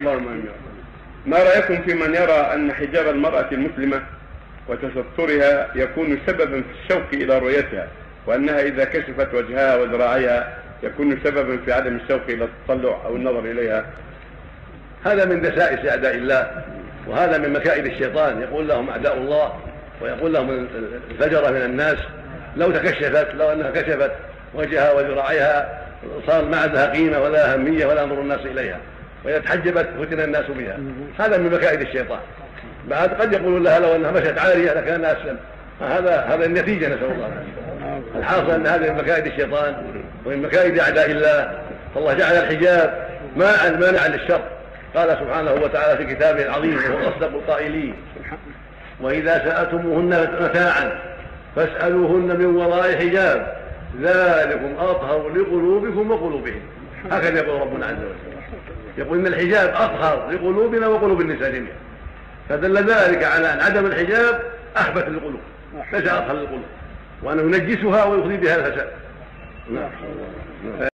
اللهم امين. ما رايكم في من يرى ان حجاب المراه المسلمه وتسترها يكون سببا في الشوق الى رؤيتها، وانها اذا كشفت وجهها وذراعيها يكون سببا في عدم الشوق الى التطلع او النظر اليها؟ هذا من دسائس اعداء الله، وهذا من مكائد الشيطان. يقول لهم اعداء الله ويقول لهم الفجره من الناس لو انها كشفت وجهها وذراعيها صار ما عندها قيمه ولا اهميه ولا ينظر الناس اليها، واذا تحجبت فتن الناس بها. هذا من مكائد الشيطان. بعد قد يقولون لها لو انها مشت عاريه لكان اسلم. هذا النتيجه، نسال الله العافيه. الحاصل ان هذا من مكائد الشيطان ومن مكائد اعداء الله. فالله جعل الحجاب مانعا للشر. قال سبحانه وتعالى في كتابه العظيم وهو اصدق القائلين: واذا سالتموهن متاعا فاسالوهن من وراء حجاب ذلكم اطهر لقلوبكم وقلوبهم. هكذا يقول ربنا عز وجل، يقول ان الحجاب اطهر لقلوبنا وقلوب النساء جميعا. فدل ذلك على ان عدم الحجاب اخبث للقلوب ليس اطهر للقلوب، وانه ينجسها ويفضي بها الفساد.